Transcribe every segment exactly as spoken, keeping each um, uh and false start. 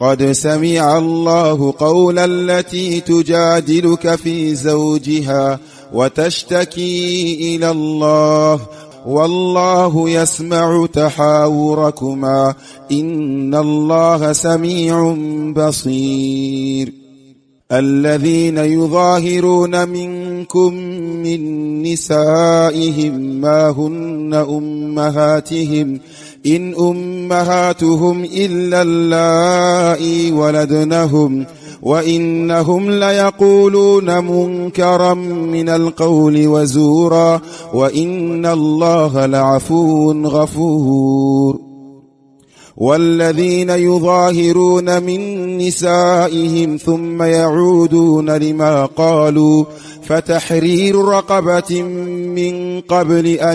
قد سمع الله قول التي تجادلك في زوجها وتشتكي إلى الله والله يسمع تحاوركما إن الله سميع بصير. الذين يظاهرون منكم من نسائهم ما هن أمهاتهم إن أمهاتهم إلا اللائي ولدنهم وإنهم ليقولون منكرا من القول وزورا وإن الله لعفو غفور. والذين يظاهرون من نسائهم ثم يعودون لما قالوا فتحرير رقبة من قبل أن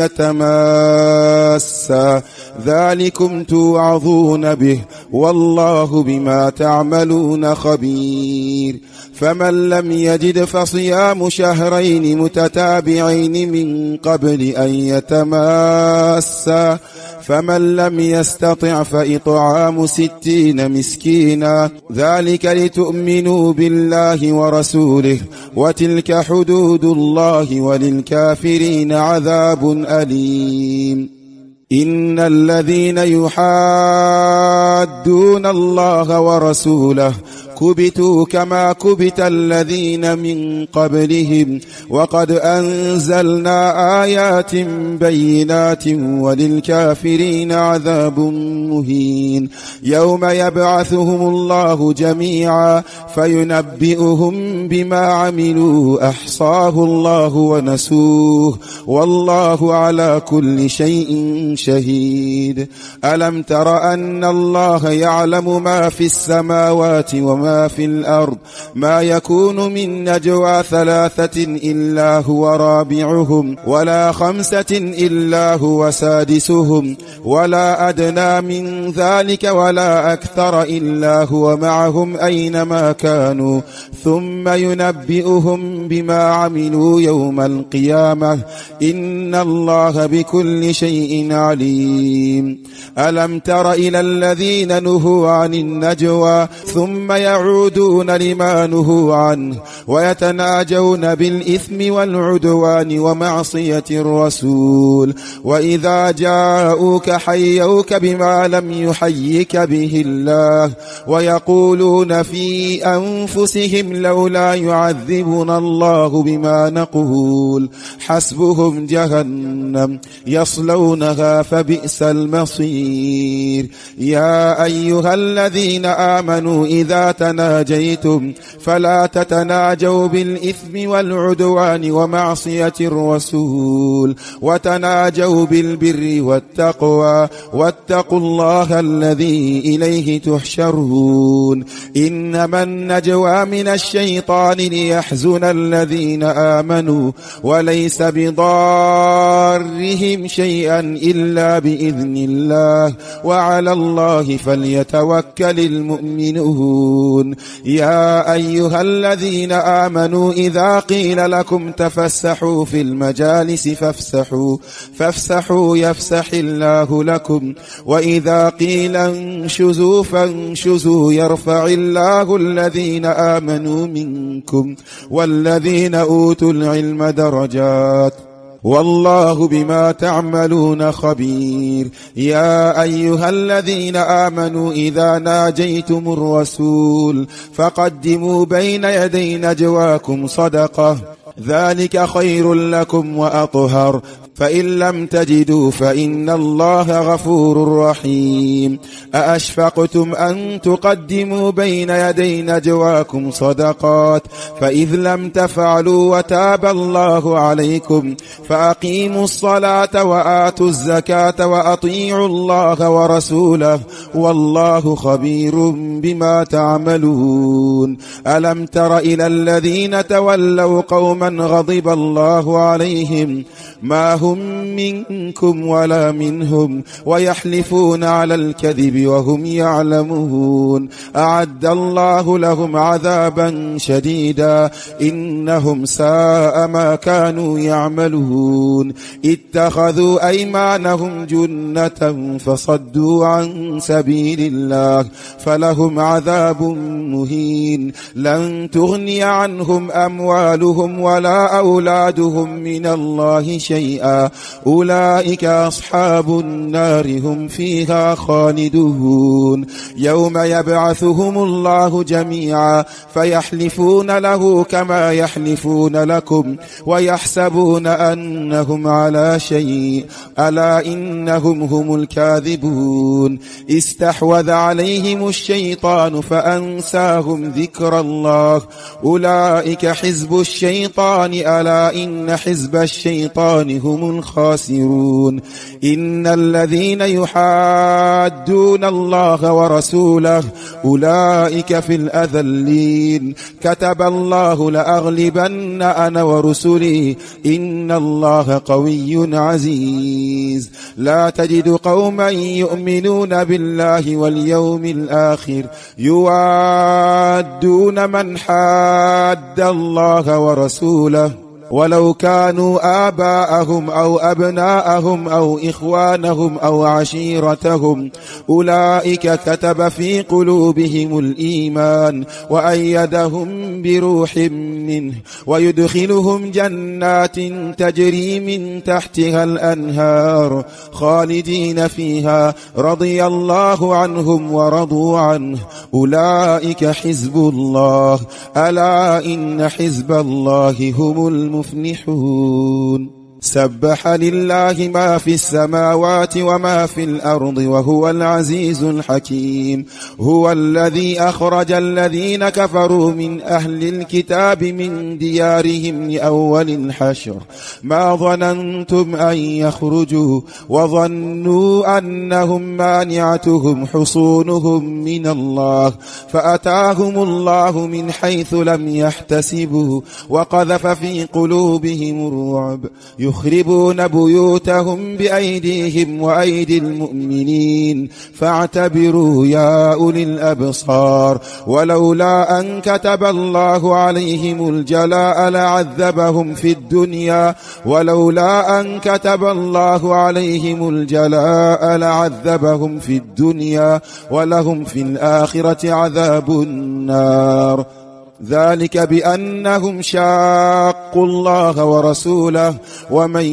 يتماسا ذلكم توعظون به والله بما تعملون خبير. فمن لم يجد فصيام شهرين متتابعين من قبل أن يتماسا فمن لم يستطع فإطعام ستين مسكينا ذلك لتؤمنوا بالله ورسوله وتلك حدود الله وللكافرين عذاب أليم. إن الذين يحادون الله ورسوله كبتوا كما كبت الذين من قبلهم وقد أنزلنا آيات بينات وللكافرين عذاب مهين. يوم يبعثهم الله جميعا فينبئهم بما عملوا أحصاه الله ونسوه والله على كل شيء شهيد. ألم تر أن الله يعلم ما في السماوات وما في الأرض ما يكون من نجوى ثلاثة إلا هو رابعهم ولا خمسة إلا هو سادسهم ولا أدنى من ذلك ولا أكثر إلا هو معهم أينما كانوا ثم ينبئهم بما عملوا يوم القيامة إن الله بكل شيء عليم. ألم تر إلى الذين نهوا عن النجوى ثم يعودون لما نهوا عنه ويتناجون بالإثم والعدوان ومعصية الرسول وإذا جاءوك حيوك بما لم يحيك به الله ويقولون في أنفسهم لولا يعذبنا الله بما نقول حسبهم جهنم يصلونها فبئس المصير. يا أيها الذين آمنوا إذا تناجيتم فلا تتناجوا بالإثم والعدوان ومعصية الرسول وتناجوا بالبر والتقوى واتقوا الله الذي إليه تحشرون. إنما النجوى من الشيطان ليحزن الذين آمنوا وليس بضارهم شيئا إلا بإذن الله وعلى الله فليتوكل المؤمنون. يا أيها الذين آمنوا إذا قيل لكم تفسحوا في المجالس فافسحوا فافسحوا يفسح الله لكم وإذا قيل انشزوا فانشزوا يرفع الله الذين آمنوا منكم والذين أوتوا العلم درجات والله بما تعملون خبير. يا أيها الذين آمنوا إذا ناجيتم الرسول فقدموا بين يدي نجواكم صدقة ذلك خير لكم وأطهر فإن لم تجدوا فإن الله غفور رحيم. أأشفقتم أن تقدموا بين يدي نجواكم صدقات فإذ لم تفعلوا وتاب الله عليكم فأقيموا الصلاة وآتوا الزكاة وأطيعوا الله ورسوله والله خبير بما تعملون. ألم تر إلى الذين تولوا قوما غضب الله عليهم ما هم منكم ولا منهم ويحلفون على الكذب وهم يعلمون أعد الله لهم عذابا شديدا إنهم ساء ما كانوا يعملون اتخذوا أيمانهم جنة فصدوا عن سبيل الله فلهم عذاب مهين لن تغني عنهم أموالهم ولا أولادهم من الله شيئا أولئك أصحاب النار هم فيها خالدون يوم يبعثهم الله جميعا فيحلفون له كما يحلفون لكم ويحسبون أنهم على شيء ألا إنهم هم الكاذبون استحوذ عليهم الشيطان فأنساهم ذكر الله أولئك حزب الشيطان ألا إن حزب الشيطان هم الخاسرون إن الذين يحادون الله ورسوله أولئك في الأذلين كتب الله لأغلبن أنا ورسلي إن الله قوي عزيز لا تجد قوما يؤمنون بالله واليوم الآخر يوادون من حاد الله ورسوله ولو كانوا آباءهم أو أبناءهم أو إخوانهم أو عشيرتهم أولئك كتب في قلوبهم الإيمان وأيدهم بروح منه ويدخلهم جنات تجري من تحتها الأنهار خالدين فيها رضي الله عنهم ورضوا عنه أولئك حزب الله ألا إن حزب الله هم المفلحون مفلحون سبح لله ما في السماوات وما في الأرض وهو العزيز الحكيم هو الذي أخرج الذين كفروا من أهل الكتاب من ديارهم لأول الحشر ما ظننتم أن يخرجوا وظنوا أنهم مانعتهم حصونهم من الله فأتاهم الله من حيث لم يحتسبوا وقذف في قلوبهم الرعب يخربون بيوتهم بأيديهم وأيدي المؤمنين فاعتبروا يا أولي الأبصار ولولا أن كتب الله عليهم الجلاء لعذبهم في الدنيا ولولا أن كتب الله عليهم الجلاء لعذبهم في الدنيا ولهم في الآخرة عذاب النار ذلك بأنهم شاقوا الله ورسوله ومن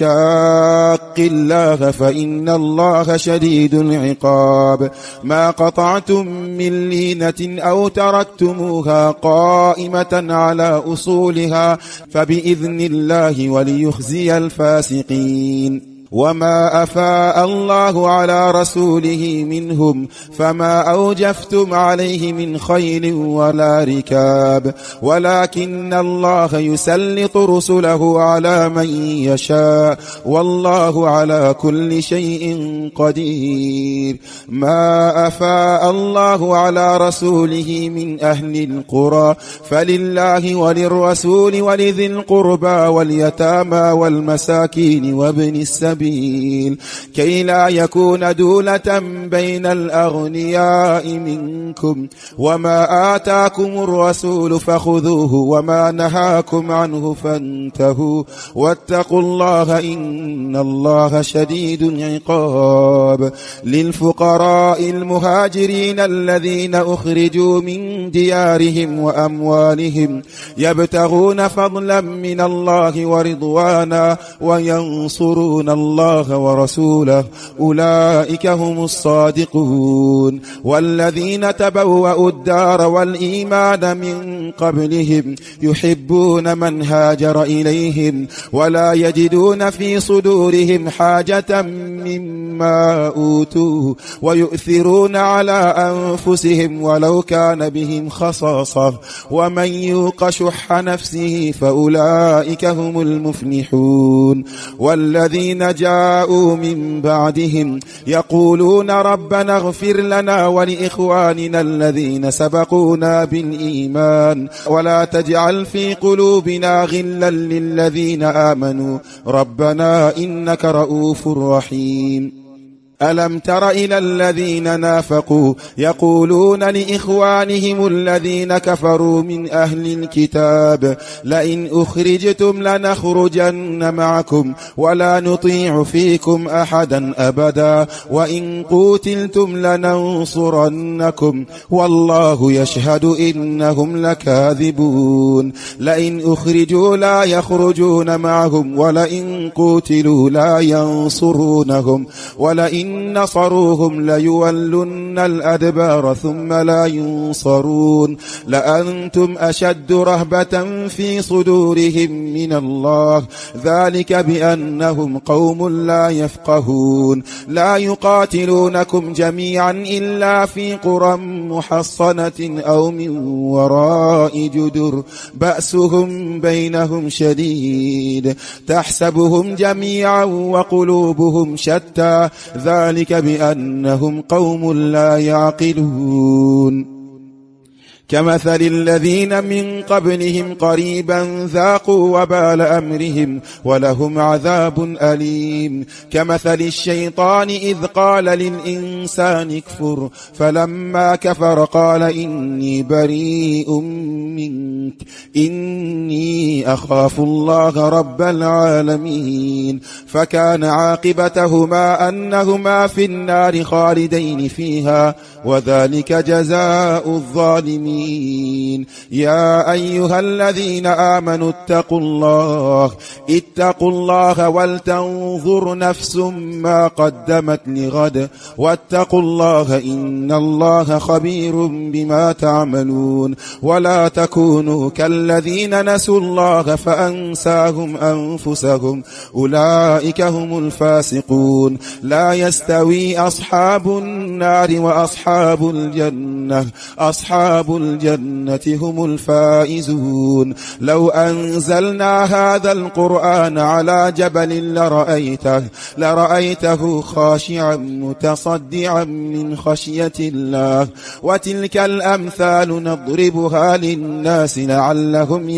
يشاق الله فإن الله شديد العقاب ما قطعتم من لينة أو تركتموها قائمة على أصولها فبإذن الله وليخزي الفاسقين وما أفاء الله على رسوله منهم فما أوجفتم عليه من خيل ولا ركاب ولكن الله يسلط رسله على من يشاء والله على كل شيء قدير ما أفاء الله على رسوله من أهل القرى فلله وللرسول ولذي القربى واليتامى والمساكين وابن السبيل كي لا يكون دولة بين الأغنياء منكم وما آتاكم الرسول فخذوه وما نهاكم عنه فانتهوا واتقوا الله إن الله شديد العقاب للفقراء المهاجرين الذين أخرجوا من ديارهم وأموالهم يبتغون فضلا من الله ورضوانا وينصرون الله الله ورسوله أولئك هم الصادقون والذين تبوأوا الدار والإيمان من قبلهم يحبون من هاجر إليهم ولا يجدون في صدورهم حاجة مما أوتوا ويؤثرون على أنفسهم ولو كان بهم خصاصة ومن يوق شح نفسه فأولئك هم المفلحون والذين جاءوا من بعدهم يقولون ربنا اغفر لنا ولإخواننا الذين سبقونا بالإيمان ولا تجعل في قلوبنا غلا للذين آمنوا ربنا إنك رؤوف رحيم. ألم تر إلى الذين نافقوا يقولون لإخوانهم الذين كفروا من أهل الكتاب لئن أخرجتم لنخرجن معكم ولا نطيع فيكم أحدا أبدا وإن قوتلتم لننصرنكم والله يشهد إنهم لكاذبون. لئن أخرجوا لا يخرجون معهم ولئن قوتلوا لا ينصرونهم ولئن إن نصروهم ليولن الأدبار ثم لا ينصرون لأنتم أشد رهبة في صدورهم من الله ذلك بأنهم قوم لا يفقهون. لا يقاتلونكم جميعا إلا في قرى محصنة أو من وراء جدر بأسهم بينهم شديد تحسبهم جميعا وقلوبهم شتى ذلك بأنهم قوم لا يعقلون. كمثل الذين من قبلهم قريبا ذاقوا وبال أمرهم ولهم عذاب أليم. كمثل الشيطان إذ قال للإنسان اكفر فلما كفر قال إني بريء منك إني أخاف الله رب العالمين فكان عاقبتهما أنهما في النار خالدين فيها وذلك جزاء الظالمين. يا أيها الذين آمنوا اتقوا الله اتقوا الله ولتنظر نفس ما قدمت لغد واتقوا الله إن الله خبير بما تعملون. ولا تكونوا كالذين نسوا الله فأنساهم أنفسهم أولئك هم الفاسقون. لا يستوي أصحاب النار وأصحاب الجنة أصحاب الجنة هم الفائزون. لو أنزلنا هذا القرآن على جبل لرأيته لرأيته خاشعا متصدعا من خشية الله وتلك الأمثال نضربها للناس لعلهم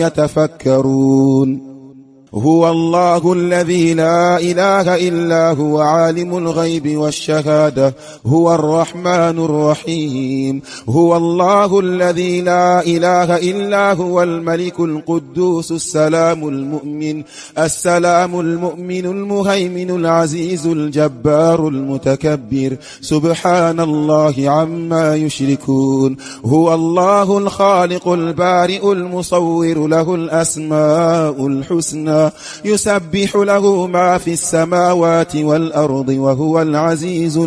يتفكرون. هو الله الذي لا إله إلا هو عالم الغيب والشهادة هو الرحمن الرحيم. هو الله الذي لا إله إلا هو الملك القدوس السلام المؤمن السلام المؤمن المهيمن العزيز الجبار المتكبر سبحان الله عما يشركون. هو الله الخالق البارئ المصور له الأسماء الحسنى يسبح له ما في السماوات والأرض وهو العزيز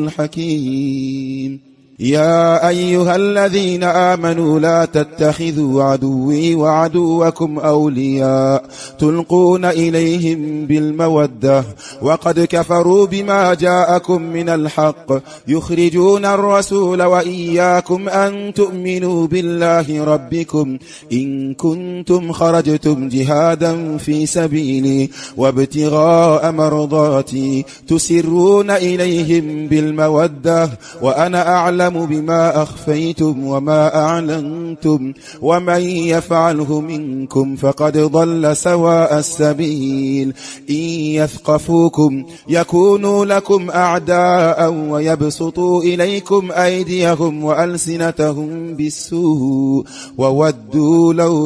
الحكيم. يا أيها الذين آمنوا لا تتخذوا عدوي وعدوكم أولياء تلقون إليهم بالمودة وقد كفروا بما جاءكم من الحق يخرجون الرسول وإياكم أن تؤمنوا بالله ربكم إن كنتم خرجتم جهادا في سبيلي وابتغاء مرضاتي تسرون إليهم بالمودة وأنا أعلم بما أخفيتم وما أعلنتم ومن يفعله منكم فقد ضل سواء السبيل. إن يثقفوكم يكونوا لكم أعداء ويبسطوا إليكم أيديهم وألسنتهم بالسوء وودوا لو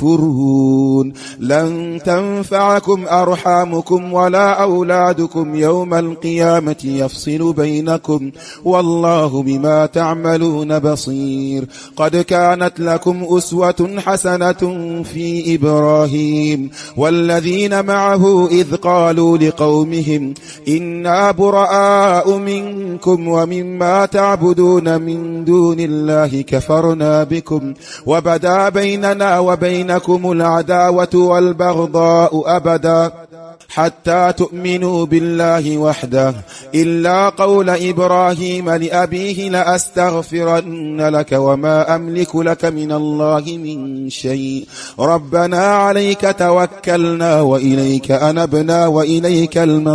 تكفرون. لن تنفعكم أرحامكم ولا أولادكم يوم القيامة يفصل بينكم والله بما تعملون بصير. قد كانت لكم أسوة حسنة في إبراهيم والذين معه إذ قالوا لقومهم إنا براء منكم ومما تعبدون من دون الله كفرنا بكم وبدا بيننا وبينكم العداوة والبغضاء أبدا حتى تؤمنوا بالله وحده إلا قول إبراهيم لأبيه لأستغفرن لك وما أملك لك من الله من شيء ربنا عليك توكلنا وإليك أنبنا وإليك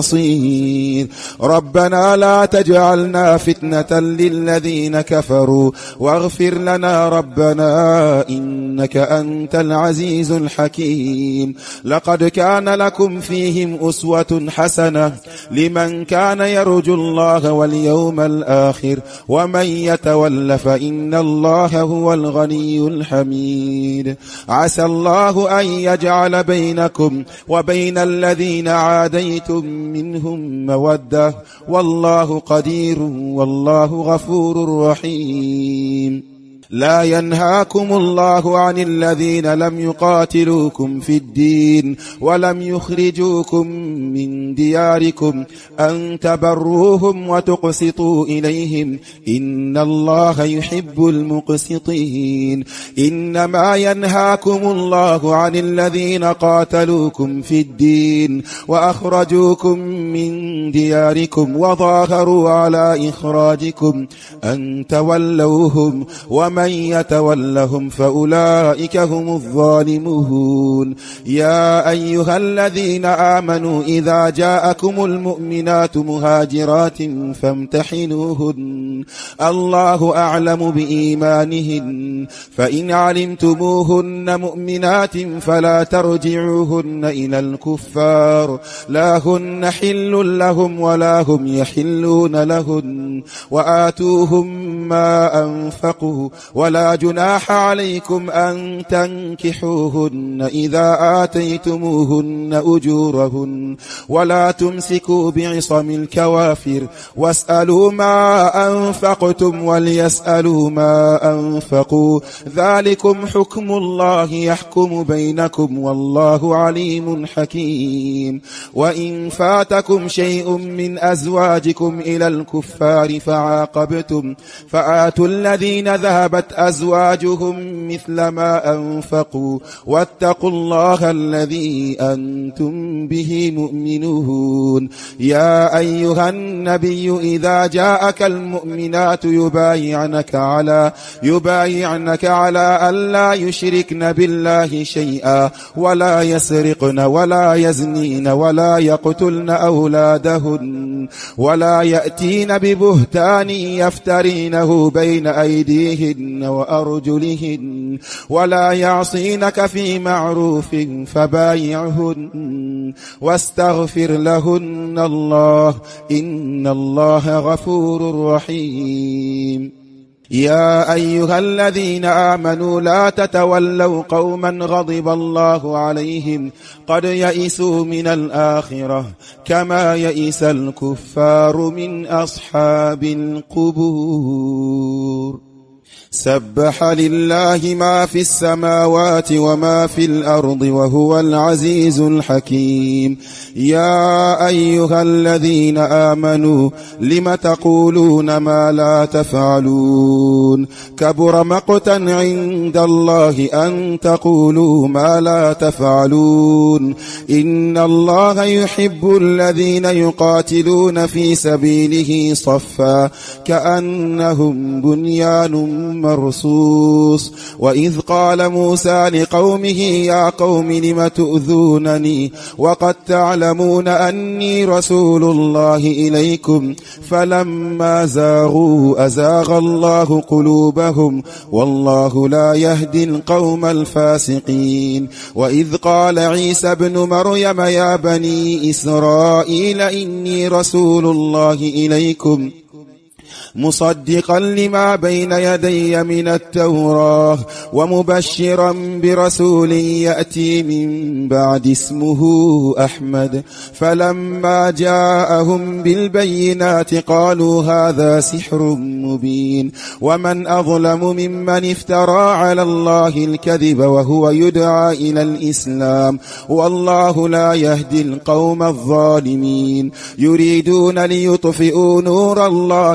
المصير ربنا لا تجعلنا فتنة للذين كفروا واغفر لنا ربنا إنك أنت العزيز الحكيم لقد كان لكم فيهم أسوة حسنة لمن كان يرجو الله واليوم الآخر ومن يتول فإن الله هو الغني الحميد عسى الله أن يجعل بينكم وبين الذين عاديتم منهم مودة والله قدير والله غفور رحيم لا ينهاكم الله عن الذين لم يقاتلوكم في الدين ولم يخرجوكم من دياركم أن تبروهم وتقسطوا إليهم إن الله يحب المقسطين إنما ينهاكم الله عن الذين قاتلوكم في الدين وأخرجوكم من دياركم وظاهروا على إخراجكم أن تولوهم ومن من يتولهم فأولئك هم الظالمون يا أيها الذين آمنوا إذا جاءكم المؤمنات مهاجرات فامتحنوهن الله أعلم بإيمانهن فإن علمتموهن مؤمنات فلا ترجعوهن إلى الكفار لا هن حل لهم ولا هم يحلون لهن وآتوهم ما أنفقوا ولا جناح عليكم أن تنكحوهن إذا آتيتموهن أجورهن ولا تمسكوا بعصم الكوافر واسألوا ما أنفقتم وليسألوا ما أنفقوا ذلكم حكم الله يحكم بينكم والله عليم حكيم وإن فاتكم شيء من أزواجكم إلى الكفار فعاقبتم فآتوا الذين ذهبت أزواجهم مثل ما أنفقوا واتقوا الله الذي أنتم به مؤمنون يا أيها النبي إذا جاءك المؤمنات يبايعنك على يبايعنك على ألا يشركن بالله شيئا ولا يسرقن ولا يزنين ولا يقتلن أولادهن ولا يأتين ببهتان يفترينه بين أيديهن وأرجلهن ولا يعصينك في معروف فبايعهن واستغفر لهن الله إن الله غفور رحيم يا أيها الذين آمنوا لا تتولوا قوما غضب الله عليهم قد يئسوا من الآخرة كما يئس الكفار من أصحاب القبور سبح لله ما في السماوات وما في الأرض وهو العزيز الحكيم يا أيها الذين آمنوا لم تقولون ما لا تفعلون كبر مقتا عند الله أن تقولوا ما لا تفعلون إن الله يحب الذين يقاتلون في سبيله صفا كأنهم بنيان مرصوص وإذ قال موسى لقومه يا قوم لم تؤذونني وقد تعلمون أني رسول الله إليكم فلما زاغوا أزاغ الله قلوبهم والله لا يهدي القوم الفاسقين وإذ قال عيسى ابن مريم يا بني إسرائيل إني رسول الله إليكم مصدقا لما بين يدي من التوراة ومبشرا برسول يأتي من بعد اسمه أحمد فلما جاءهم بالبينات قالوا هذا سحر مبين ومن أظلم ممن افترى على الله الكذب وهو يدعى إلى الإسلام والله لا يهدي القوم الظالمين يريدون ليطفئوا نور الله بأفواههم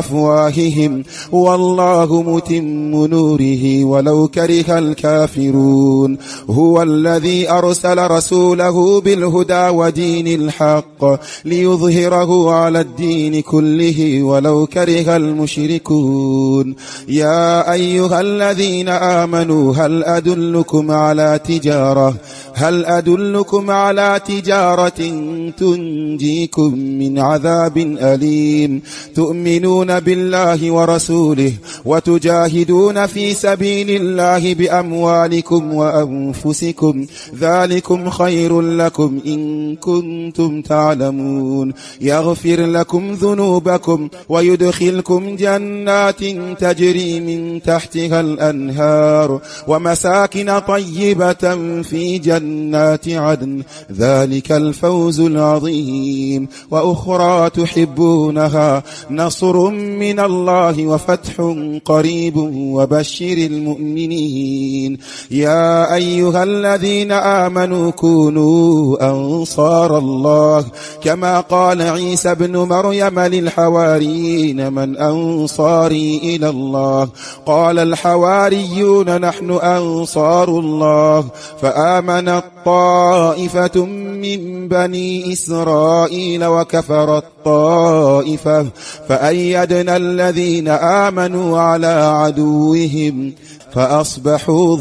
بأفواههم والله متم نوره ولو كره الكافرون هو الذي أرسل رسوله بالهدى ودين الحق ليظهره على الدين كله ولو كره المشركون يا أيها الذين آمنوا هل أدلكم على تجارة هل أدلكم على تجارة تنجيكم من عذاب أليم تؤمنون بالله ورسوله وتجاهدون في سبيل الله بأموالكم وأنفسكم ذلكم خير لكم إن كنتم تعلمون يغفر لكم ذنوبكم ويدخلكم جنات تجري من تحتها الأنهار ومساكن طيبة في جنات عدن ذلك الفوز العظيم وأخرى تحبونها نصر من الله وفتح قريب وبشر المؤمنين يا أيها الذين آمنوا كونوا أنصار الله كما قال عيسى بن مريم للحواريين من أنصاري إلى الله قال الحواريون نحن أنصار الله فآمنت طائفة من بني إسرائيل وكفرت طائفة فأيدنا الذين آمنوا على عدوهم فأصبحوا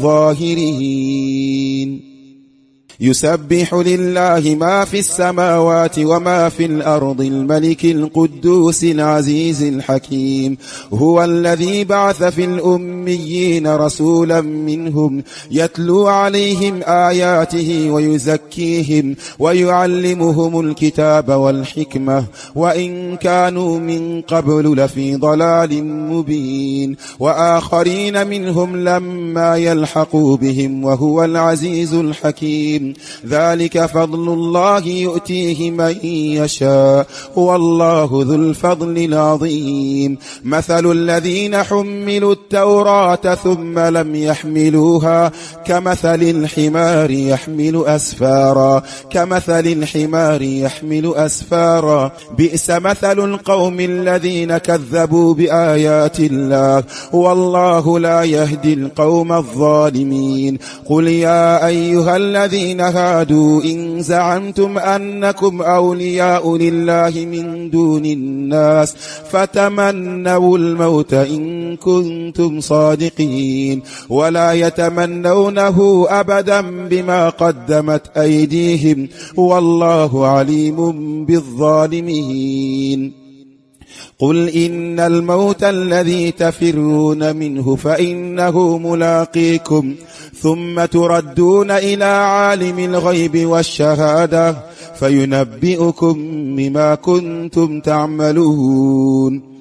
ظاهرين يسبح لله ما في السماوات وما في الأرض الملك القدوس العزيز الحكيم هو الذي بعث في الأميين رسولا منهم يتلو عليهم آياته ويزكيهم ويعلمهم الكتاب والحكمة وإن كانوا من قبل لفي ضلال مبين وآخرين منهم لما يلحقوا بهم وهو العزيز الحكيم ذلك فضل الله يؤتيه من يشاء والله ذو الفضل العظيم مثل الذين حملوا التوراة ثم لم يحملوها كمثل الحمار يحمل أسفارا كمثل الحمار يحمل أسفارا بئس مثل القوم الذين كذبوا بآيات الله والله لا يهدي القوم الظالمين قل يا أيها الذين هادوا إن زعمتم أنكم أولياء لله من دون الناس فتمنوا الموت إن كنتم صادقين ولا يتمنونه أبدا بما قدمت أيديهم والله عليم بالظالمين قل إن الموت الذي تفرون منه فإنه ملاقيكم ثم تردون إلى عالم الغيب والشهادة فينبئكم بما كنتم تعملون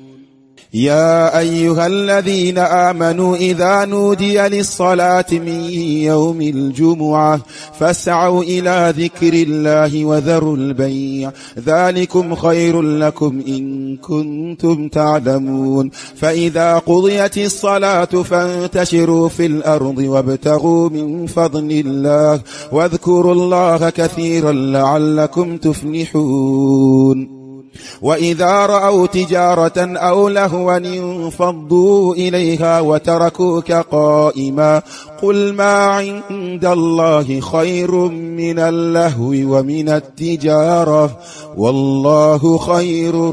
يا أيها الذين آمنوا إذا نودي للصلاة من يوم الجمعة فاسعوا إلى ذكر الله وذروا البيع ذلكم خير لكم إن كنتم تعلمون فإذا قضيت الصلاة فانتشروا في الأرض وابتغوا من فضل الله واذكروا الله كثيرا لعلكم تفلحون وإذا رأوا تجارة أو لهوا انفضوا إليها وتركوك قائما قل ما عند الله خير من اللهو ومن التجارة والله خير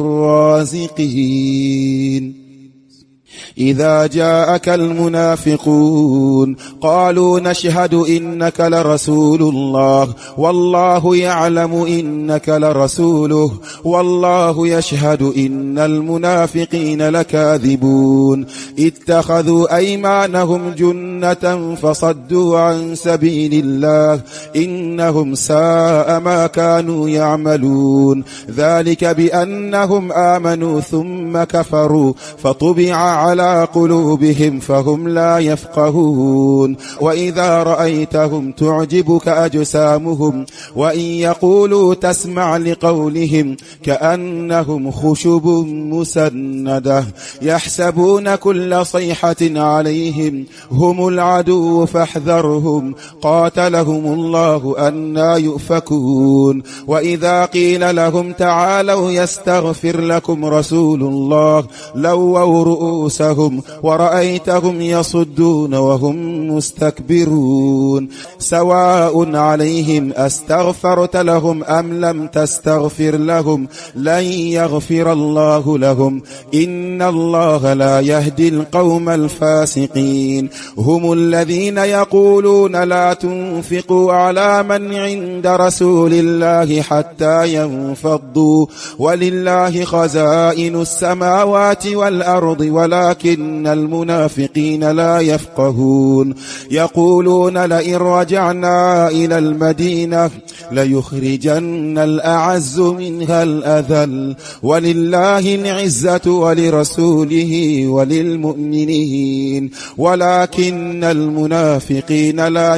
الرازقين إذا جاءك المنافقون قالوا نشهد إنك لرسول الله والله يعلم إنك لرسوله والله يشهد إن المنافقين لكاذبون اتخذوا أيمانهم جنة فصدوا عن سبيل الله إنهم ساء ما كانوا يعملون ذلك بأنهم آمنوا ثم كفروا فطبع على قلوبهم فهم لا يفقهون وإذا رأيتهم تعجبك أجسامهم وإن يقولوا تسمع لقولهم كأنهم خشب مسندة يحسبون كل صيحة عليهم هم العدو فاحذرهم قاتلهم الله أنى يؤفكون وإذا قيل لهم تعالوا يستغفر لكم رسول الله لووا رؤوسهم ورأيتهم يصدون وهم مستكبرون سواء عليهم أستغفرت لهم أم لم تستغفر لهم لن يغفر الله لهم إن الله لا يهدي القوم الفاسقين هم الذين يقولون لا تنفقوا على من عند رسول الله حتى ينفضوا ولله خزائن السماوات والأرض ولكن المنافقين لا يفقهون يقولون لئن رجعنا إلى المدينة ليخرجن الأعز منها الأذل ولله العزة ولرسوله وللمؤمنين ولكن المنافقين لا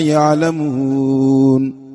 يعلمون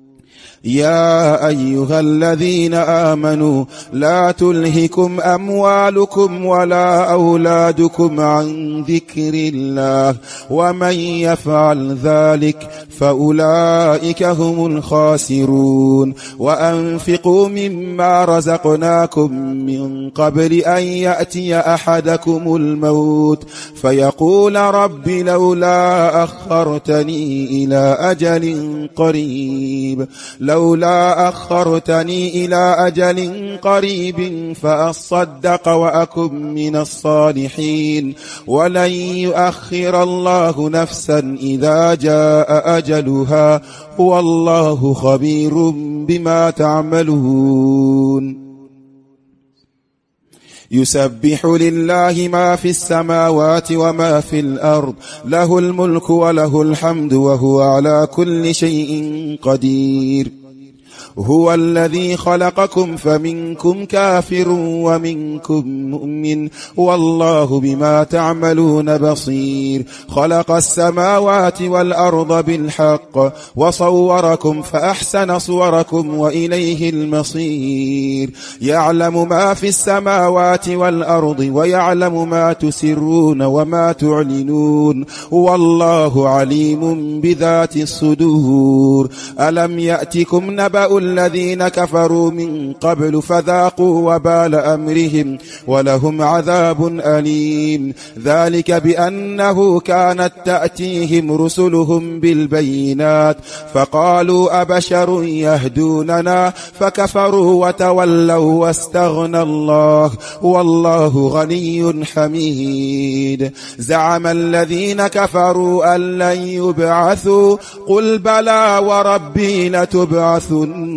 يا أيها الذين آمنوا لا تلهكم أموالكم ولا أولادكم عن ذكر الله ومن يفعل ذلك فأولئك هم الخاسرون وأنفقوا مما رزقناكم من قبل أن يأتي أحدكم الموت فيقول رب لولا أخرتني إلى أجل قريب لولا أخرتني إلى أجل قريب فأصدق وأكن من الصالحين ولن يؤخر الله نفسا إذا جاء أجلها والله خبير بما تعملون يسبح لله ما في السماوات وما في الأرض له الملك وله الحمد وهو على كل شيء قدير هو الذي خلقكم فمنكم كافر ومنكم مؤمن والله بما تعملون بصير خلق السماوات والأرض بالحق وصوركم فأحسن صوركم وإليه المصير يعلم ما في السماوات والأرض ويعلم ما تسرون وما تعلنون والله عليم بذات الصدور ألم يأتكم نبأ الذين كفروا من قبل فذاقوا وبال أمرهم ولهم عذاب أليم ذلك بأنه كانت تأتيهم رسلهم بالبينات فقالوا أبشر يهدوننا فكفروا وتولوا واستغنى الله والله غني حميد زعم الذين كفروا أن لن يبعثوا قل بلى وربي لتبعثن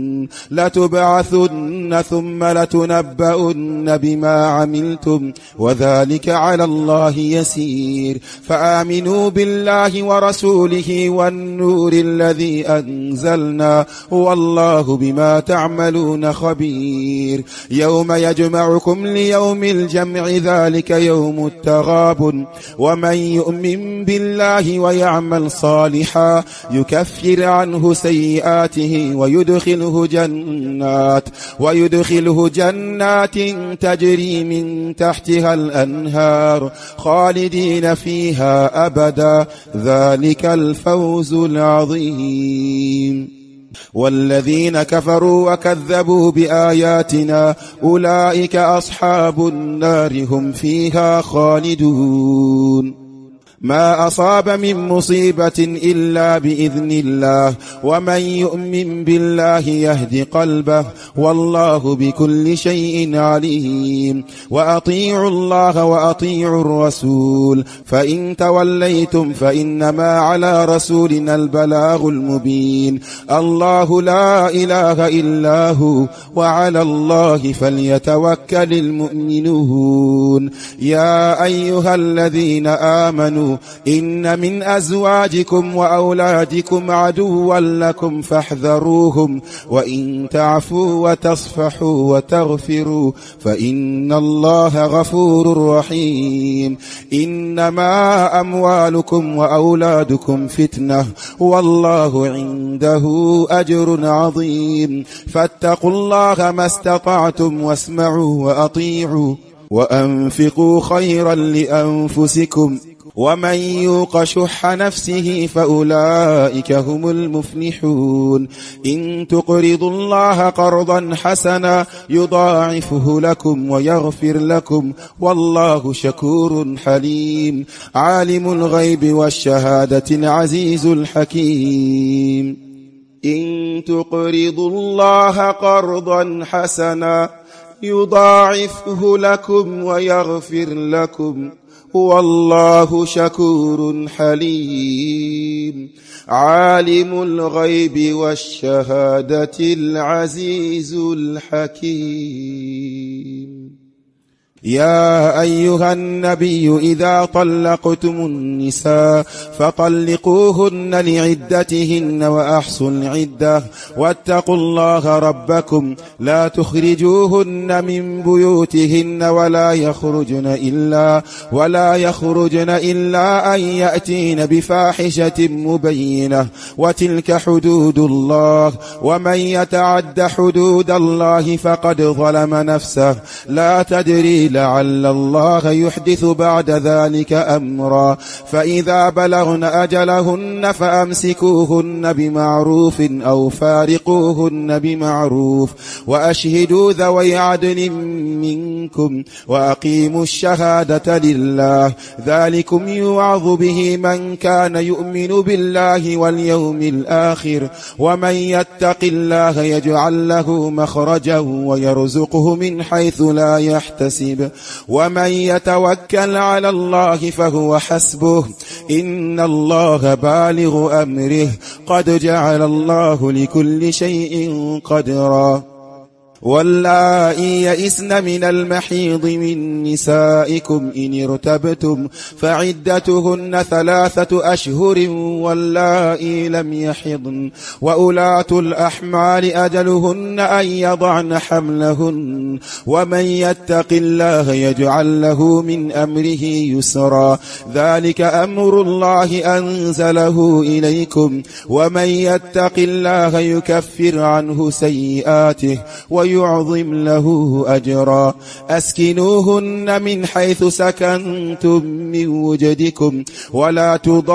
لتبعثن ثم لتنبؤن بما عملتم وذلك على الله يسير فآمنوا بالله ورسوله والنور الذي أنزلنا والله بما تعملون خبير يوم يجمعكم ليوم الجمع ذلك يوم التغابن ومن يؤمن بالله ويعمل صالحا يكفر عنه سيئاته ويدخله جنات ويدخله جنات تجري من تحتها الأنهار خالدين فيها أبدا ذلك الفوز العظيم والذين كفروا وكذبوا بآياتنا أولئك أصحاب النار هم فيها خالدون ما أصاب من مصيبة إلا بإذن الله ومن يؤمن بالله يهد قلبه والله بكل شيء عليم وأطيعوا الله وأطيعوا الرسول فإن توليتم فإنما على رسولنا البلاغ المبين الله لا إله إلا هو وعلى الله فليتوكل المؤمنون يا أيها الذين آمنوا آمنوا إن من أزواجكم وأولادكم عدوا لكم فاحذروهم وإن تعفوا وتصفحوا وتغفروا فإن الله غفور رحيم إنما أموالكم وأولادكم فتنة والله عنده أجر عظيم فاتقوا الله ما استطعتم واسمعوا وأطيعوا وأنفقوا خيرا لأنفسكم ومن يوق شح نفسه فأولئك هم المفلحون إن تقرضوا الله قرضا حسنا يضاعفه لكم ويغفر لكم والله شكور حليم عالم الغيب والشهادة العزيز الحكيم إن تقرضوا الله قرضا حسنا يضاعفه لكم ويغفر لكم والله شكور حليم عالم الغيب والشهادة العزيز الحكيم يا أيها النبي إذا طلقتم النساء فطلقوهن لعدتهن وأحصوا العدة واتقوا الله ربكم لا تخرجوهن من بيوتهن ولا يخرجن إلا ولا يخرجن إلا أن يأتين بفاحشة مبينة وتلك حدود الله ومن يتعد حدود الله فقد ظلم نفسه لا تدري لعل الله يحدث بعد ذلك أمرا فإذا بلغن أجلهن فأمسكوهن بمعروف أو فارقوهن بمعروف وأشهدوا ذوي عدل منكم وأقيموا الشهادة لله ذلكم يوعظ به من كان يؤمن بالله واليوم الآخر ومن يتق الله يجعل له مخرجا ويرزقه من حيث لا يحتسب ومن يتوكل على الله فهو حسبه إن الله بالغ أمره قد جعل الله لكل شيء قدرا واللائي يئسن من المحيض من نسائكم إن ارتبتم فعدتهن ثلاثة أشهر واللائي لم يحضن وأولاة الأحمال أجلهن أن يضعن حملهن ومن يتق الله يجعل له من أمره يسرا ذلك أمر الله أنزله إليكم ومن يتق الله يكفر عنه سيئاته ويعظم له أجرا أسكنوهن من حيث سكنتم من وجدكم ولا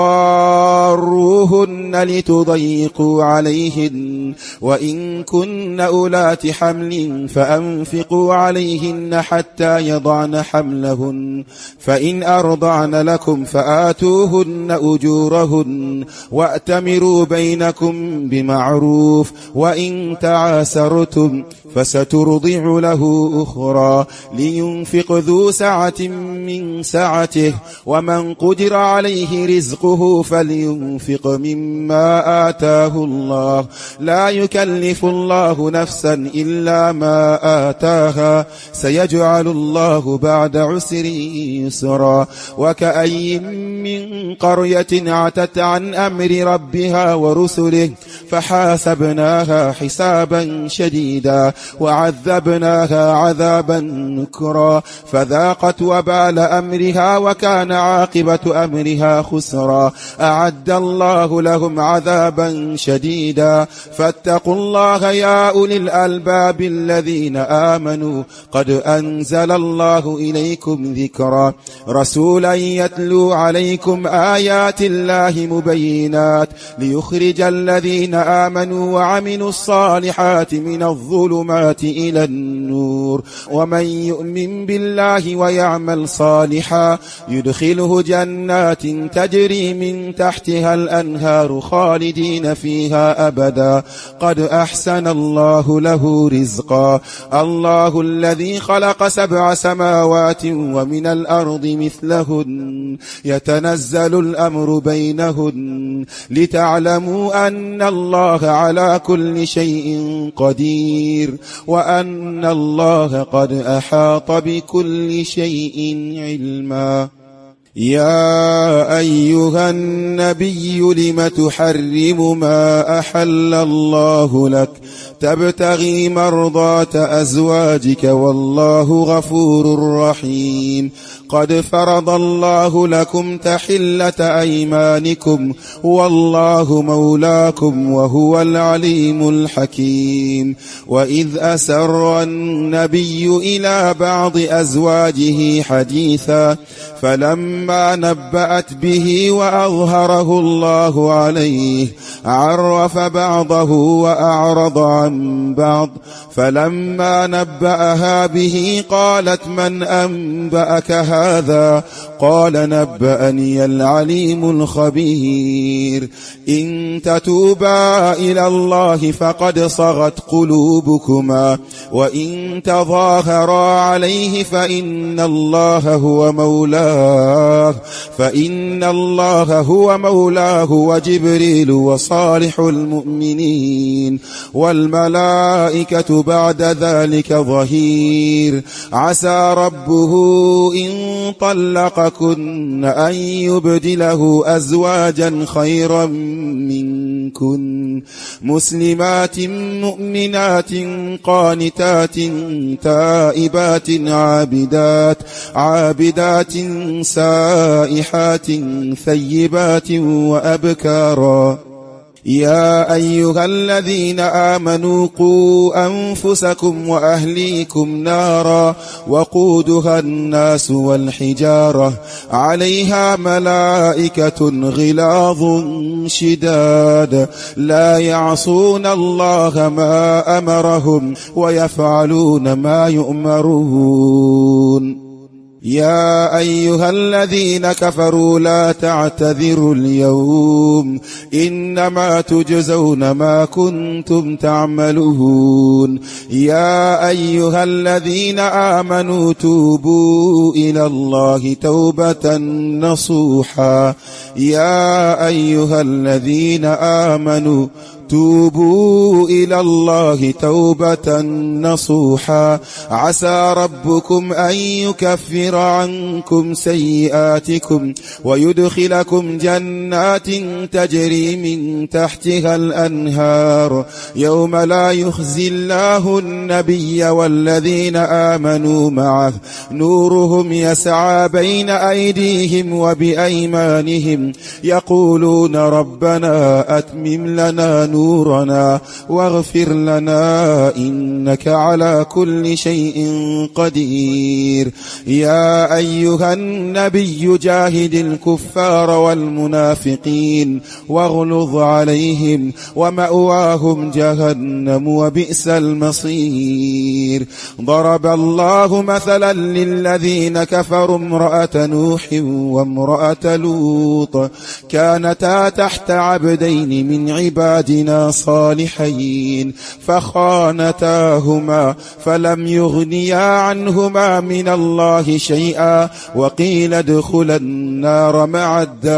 تضاروهن لتضيقوا عليهن وإن كن أولات حمل فأنفقوا عليهن حتى يضعن حملهن فإن أرضعن لكم فآتوهن أجورهن وأتمروا بينكم بمعروف وإن تعاسرتم فسترضع له أخرى لينفق ذو سعة من سعته ومن قدر عليه رزقه فلينفق مما آتاه الله لا يكلف الله نفسا إلا ما آتاها سيجعل الله بعد عسر يسرا وكأي من قرية عتت عن أمر ربها ورسله فحاسبناها حسابا شديدا وعذبناها عذابا نكرا فذاقت وبال أمرها وكان عاقبة أمرها خسرا أعد الله لهم عذابا شديدا فاتقوا الله يا أولي الألباب الذين آمنوا قد أنزل الله إليكم ذكرا رسولا يتلو عليكم آيات الله مبينات ليخرج الذين آمنوا وعملوا الصالحات من الظلمات إلى النور ومن يؤمن بالله ويعمل صالحا يدخله جنات تجري من تحتها الأنهار خالدين فيها أبدا قد أحسن الله له رزقا الله الذي خلق سبع سماوات ومن الأرض مثلهن يتنزل الأمر بينهن لتعلموا أن الله على كل شيء قدير وأن الله قد أحاط بكل شيء علما يا أيها النبي لم تحرم ما أحل الله لك تبتغي مرضات أزواجك والله غفور رحيم قد فرض الله لكم تحلة أيمانكم والله مولاكم وهو العليم الحكيم وإذ أسر النبي إلى بعض أزواجه حديثا فلما نبأت به وأظهره الله عليه عرف بعضه وأعرض عن بعض فلما نبأها به قالت من أنبأك هذا قال نبأني العليم الخبير إن تتوبا إلى الله فقد صغت قلوبكما وإن تظاهرا عليه فإن الله هو مولاه فإن الله هو مولاه وجبريل وصالح المؤمنين والملائكة بعد ذلك ظهير عسى ربه إن طلقكن أن يبدله أزواجا خيرا منكن مسلمات مؤمنات قانتات تائبات عابدات عابدات سائحات ثيبات وأبكارا يا أيها الذين آمنوا قوا أنفسكم وأهليكم نارا وقودها الناس والحجارة عليها ملائكة غلاظ شداد لا يعصون الله ما أمرهم ويفعلون ما يؤمرون يا أيها الذين كفروا لا تعتذروا اليوم إنما تجزون ما كنتم تعملون يا أيها الذين آمنوا توبوا إلى الله توبة نصوحا يا أيها الذين آمنوا توبوا إلى الله توبة نصوحا عسى ربكم أن يكفر عنكم سيئاتكم ويدخلكم جنات تجري من تحتها الأنهار يوم لا يخزي الله النبي والذين آمنوا معه نورهم يسعى بين أيديهم وبأيمانهم يقولون ربنا أتمم لنا نورنا واغفر لنا إنك على كل شيء قدير يا أيها النبي جاهد الكفار والمنافقين واغلظ عليهم ومأواهم جهنم وبئس المصير ضرب الله مثلا للذين كفروا امرأة نوح وامرأة لوط كانتا تحت عبدين من عبادنا صالحين فخانتاهما فلم يغنيا عنهما من الله شيئا وقيل ادخلا النار مع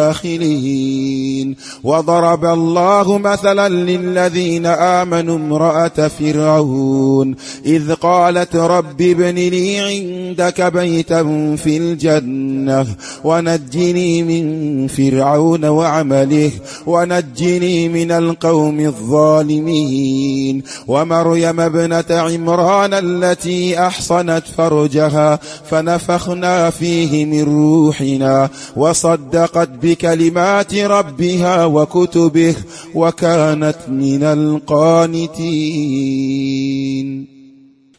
الداخلين وضرب الله مثلا للذين آمنوا امرأة فرعون إذ قالت رب ابن لي عندك بيتا في الجنة ونجني من فرعون وعمله ونجني من القوم الظالمين ومريم ابنة عمران التي أحصنت فرجها فنفخنا فيه من روحنا وصدقت بكلمات ربها وكتبه وكانت من القانتين.